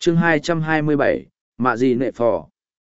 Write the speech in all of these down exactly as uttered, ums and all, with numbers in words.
chương hai trăm hai mươi bảy, mạ gì nệ phò.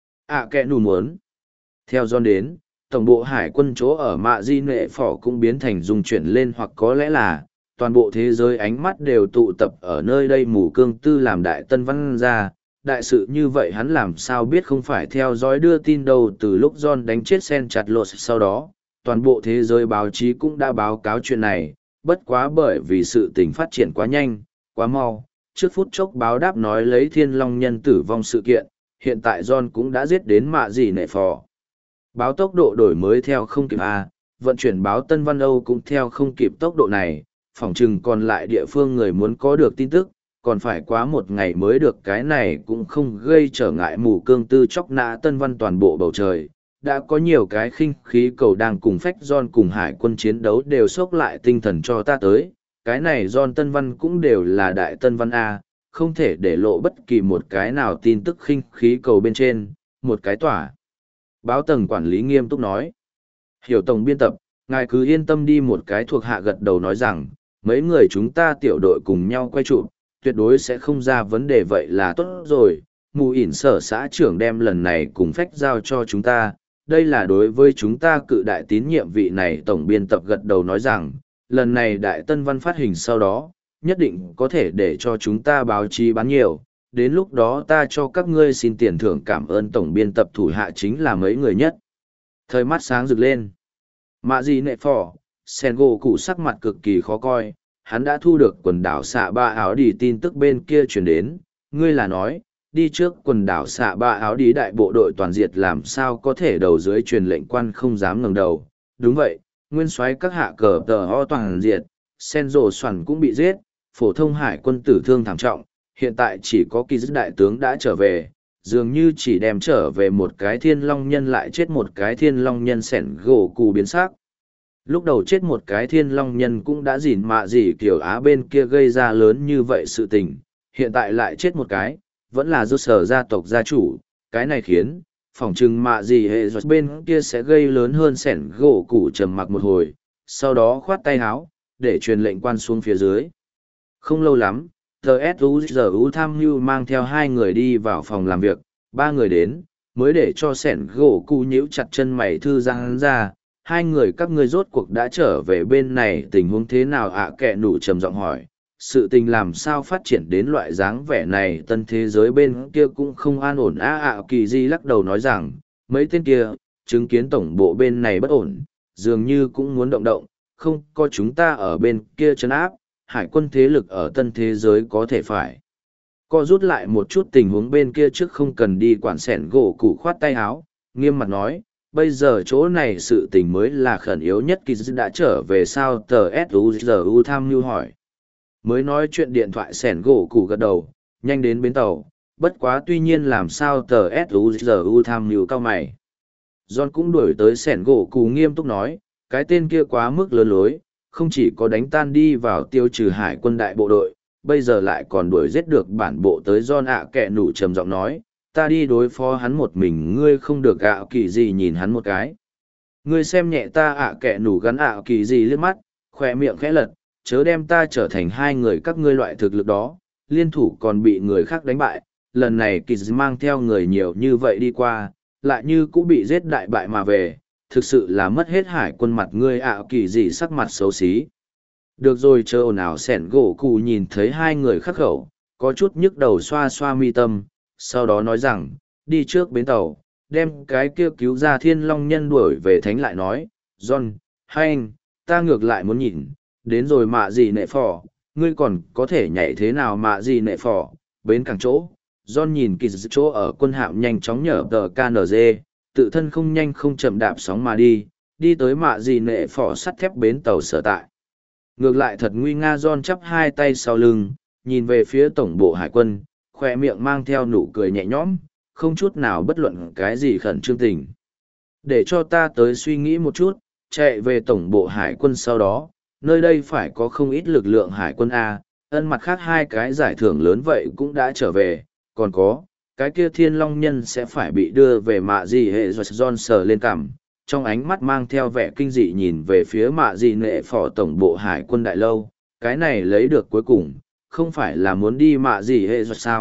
À kẻ nù muốn. Theo John đến, tổng bộ hải quân chỗ ở mạ di nệ phò cũng biến thành dung chuyển lên, hoặc có lẽ là toàn bộ thế giới ánh mắt đều tụ tập ở nơi đây. Mù cương tư làm đại tân văn ra, đại sự như vậy hắn làm sao biết không phải theo dõi đưa tin đâu. Từ lúc John đánh chết Sen chặt lột sau đó, toàn bộ thế giới báo chí cũng đã báo cáo chuyện này, bất quá bởi vì sự tình phát triển quá nhanh, quá mau, trước phút chốc báo đáp nói lấy thiên long nhân tử vong sự kiện, hiện tại John cũng đã giết đến mạ gì nệ phò. Báo tốc độ đổi mới theo không kịp A, vận chuyển báo Tân Văn Âu cũng theo không kịp tốc độ này, phỏng chừng còn lại địa phương người muốn có được tin tức, còn phải quá một ngày mới được. Cái này cũng không gây trở ngại mù cương tư chóc nã Tân Văn toàn bộ bầu trời. Đã có nhiều cái khinh khí cầu đang cùng phách John cùng hải quân chiến đấu đều sốc lại tinh thần cho ta tới. Cái này John Tân Văn cũng đều là đại Tân Văn A, không thể để lộ bất kỳ một cái nào tin tức khinh khí cầu bên trên, một cái tỏa. Báo tầng quản lý nghiêm túc nói. Hiểu tổng biên tập, ngài cứ yên tâm đi. Một cái thuộc hạ gật đầu nói rằng, mấy người chúng ta tiểu đội cùng nhau quay trụ, tuyệt đối sẽ không ra vấn đề. Vậy là tốt rồi. Mù ỉn sở xã trưởng đem lần này cùng phách giao cho chúng ta, đây là đối với chúng ta cự đại tín nhiệm. Vị này tổng biên tập gật đầu nói rằng, lần này đại tân văn phát hình sau đó, nhất định có thể để cho chúng ta báo chí bán nhiều, đến lúc đó ta cho các ngươi xin tiền thưởng. Cảm ơn tổng biên tập. Thủ hạ chính là mấy người nhất thời mắt sáng rực lên. Mạ gì nệ phò, sen gỗ cụ sắc mặt cực kỳ khó coi, hắn đã thu được quần đảo xạ ba áo đi tin tức bên kia chuyển đến. Ngươi là nói, đi trước quần đảo xạ ba áo đi đại bộ đội toàn diệt, làm sao có thể đầu dưới truyền lệnh quan không dám ngẩng đầu. Đúng vậy, nguyên soái các hạ cờ tờ ho toàn diệt, sen rồ soàn cũng bị giết, phổ thông hải quân tử thương thảm trọng, hiện tại chỉ có kỳ dứt đại tướng đã trở về, dường như chỉ đem trở về một cái thiên long nhân, lại chết một cái thiên long nhân. Sẻn gỗ cù biến sắc. Lúc đầu chết một cái thiên long nhân cũng đã dỉn mạ gì kiểu Á bên kia gây ra lớn như vậy sự tình, hiện tại lại chết một cái, vẫn là do sở gia tộc gia chủ, cái này khiến phỏng chừng mạ gì hệ giọt bên kia sẽ gây lớn hơn. Sẻn gỗ cù trầm mặc một hồi, sau đó khoát tay háo, để truyền lệnh quan xuống phía dưới. Không lâu lắm, tê ét u giê u tham mưu mang theo hai người đi vào phòng làm việc, ba người đến, mới để cho sẻn gỗ cụ nhíu chặt chân mày thư giang hắn ra. Hai người các ngươi rốt cuộc đã trở về bên này, tình huống thế nào ạ? À, kẻ nụ trầm giọng hỏi. Sự tình làm sao phát triển đến loại dáng vẻ này? Tân thế giới bên kia cũng không an ổn. A ạ kỳ di lắc đầu nói rằng, mấy tên kia, chứng kiến tổng bộ bên này bất ổn, dường như cũng muốn động động, không có chúng ta ở bên kia trấn áp, hải quân thế lực ở tân thế giới có thể phải co rút lại một chút. Tình huống bên kia trước không cần đi quản. Sẻn gỗ cụ khoát tay áo, nghiêm mặt nói, bây giờ chỗ này sự tình mới là khẩn yếu nhất. Kỳ dư đã trở về sao? Tờ ét u giê u tham mưu hỏi. Mới nói chuyện điện thoại. Sẻn gỗ cụ gật đầu, nhanh đến bến tàu, bất quá tuy nhiên làm sao? Tờ ét u giê u tham mưu cao mày. John cũng đuổi tới. Sẻn gỗ cụ nghiêm túc nói, cái tên kia quá mức lớn lối, không chỉ có đánh tan đi vào tiêu trừ hải quân đại bộ đội, bây giờ lại còn đuổi giết được bản bộ tới. John ạ kẹ nủ trầm giọng nói, ta đi đối phó hắn một mình, ngươi không được. ạ kỳ gì nhìn hắn một cái. Ngươi xem nhẹ ta. ạ kẹ nủ gắn ạ kỳ gì liếc mắt, khoe miệng khẽ lật, chớ đem ta trở thành hai người các ngươi loại thực lực đó, liên thủ còn bị người khác đánh bại. Lần này kỳ dị mang theo người nhiều như vậy đi qua, lại như cũng bị giết đại bại mà về, thực sự là mất hết hải quân mặt. Ngươi ạ kỳ gì sắc mặt xấu xí. Được rồi, chờ ồn ào. Sẻn gỗ cụ nhìn thấy hai người khắc khẩu, có chút nhức đầu, xoa xoa mi tâm, sau đó nói rằng, đi trước bến tàu, đem cái kia cứu ra thiên long nhân đuổi về. Thánh lại nói, John, hai anh, ta ngược lại muốn nhìn, đến rồi mạ gì nệ phò, ngươi còn có thể nhảy thế nào? Mạ gì nệ phò, bến cảng chỗ. John nhìn kỳ dị chỗ ở quân hạm nhanh chóng nhở tờ ca en giê, tự thân không nhanh không chậm đạp sóng mà đi, đi tới mạ gì nệ phò sắt thép bến tàu sở tại. Ngược lại thật nguy nga. John chắp hai tay sau lưng, nhìn về phía tổng bộ hải quân, khoe miệng mang theo nụ cười nhẹ nhõm, không chút nào bất luận cái gì khẩn trương tình. Để cho ta tới suy nghĩ một chút, chạy về tổng bộ hải quân sau đó, nơi đây phải có không ít lực lượng hải quân A, ân mặt khác hai cái giải thưởng lớn vậy cũng đã trở về, còn có, cái kia thiên long nhân sẽ phải bị đưa về mạ gì hệ. John sờ lên cằm, trong ánh mắt mang theo vẻ kinh dị nhìn về phía mạ gì nệ phò tổng bộ hải quân đại lâu, cái này lấy được cuối cùng, không phải là muốn đi mạ gì hệ sao?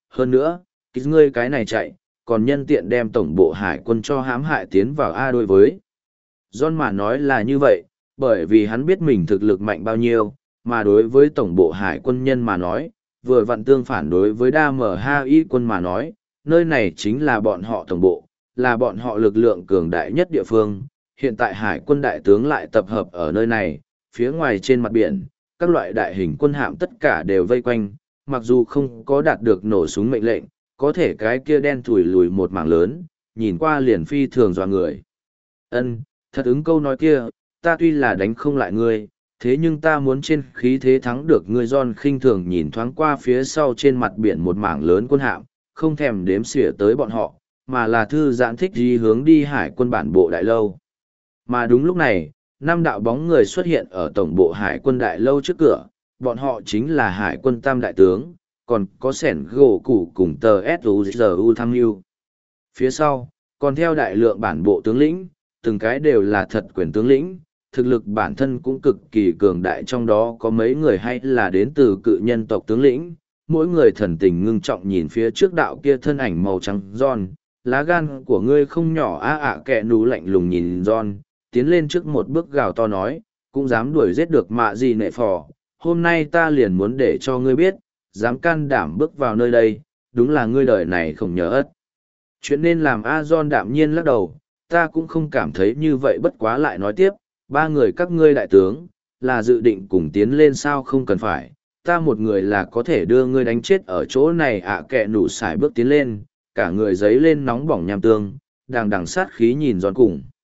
Hơn nữa, cái ngươi cái này chạy, còn nhân tiện đem tổng bộ hải quân cho hãm hại tiến vào A đối với. John mà nói là như vậy, bởi vì hắn biết mình thực lực mạnh bao nhiêu, mà đối với tổng bộ hải quân nhân mà nói, vừa vặn tương phản đối với đa mở ha y quân mà nói, nơi này chính là bọn họ tổng bộ, là bọn họ lực lượng cường đại nhất địa phương. Hiện tại hải quân đại tướng lại tập hợp ở nơi này, phía ngoài trên mặt biển, các loại đại hình quân hạm tất cả đều vây quanh, mặc dù không có đạt được nổ súng mệnh lệnh, có thể cái kia đen thủi lùi một mảng lớn, nhìn qua liền phi thường dọa người. Ân, thật ứng câu nói kia, ta tuy là đánh không lại ngươi, thế nhưng ta muốn trên khí thế thắng được ngươi. John khinh thường nhìn thoáng qua phía sau trên mặt biển một mảng lớn quân hạm, không thèm đếm xỉa tới bọn họ, mà là thư giãn thích gì hướng đi hải quân bản bộ đại lâu. Mà đúng lúc này, năm đạo bóng người xuất hiện ở tổng bộ hải quân đại lâu trước cửa, bọn họ chính là hải quân tam đại tướng, còn có sẻn gỗ củ cùng tờ suzu tham mưu. Phía sau, còn theo đại lượng bản bộ tướng lĩnh, từng cái đều là thật quyền tướng lĩnh, thực lực bản thân cũng cực kỳ cường đại, trong đó có mấy người hay là đến từ cự nhân tộc tướng lĩnh, mỗi người thần tình ngưng trọng nhìn phía trước đạo kia thân ảnh màu trắng. John, lá gan của ngươi không nhỏ á. ạ kẹ nú lạnh lùng nhìn John, tiến lên trước một bước gào to nói, cũng dám đuổi giết được mạ gì nệ phò, hôm nay ta liền muốn để cho ngươi biết, dám can đảm bước vào nơi đây, đúng là ngươi đời này không nhớ ất. Chuyện nên làm A. John đạm nhiên lắc đầu, ta cũng không cảm thấy như vậy, bất quá lại nói tiếp, ba người các ngươi đại tướng, là dự định cùng tiến lên sao? Không cần phải, ta một người là có thể đưa ngươi đánh chết ở chỗ này. ạ kẹ nủ xài bước tiến lên, cả người giấy lên nóng bỏng nham tương, đằng đằng sát khí nhìn John cùng.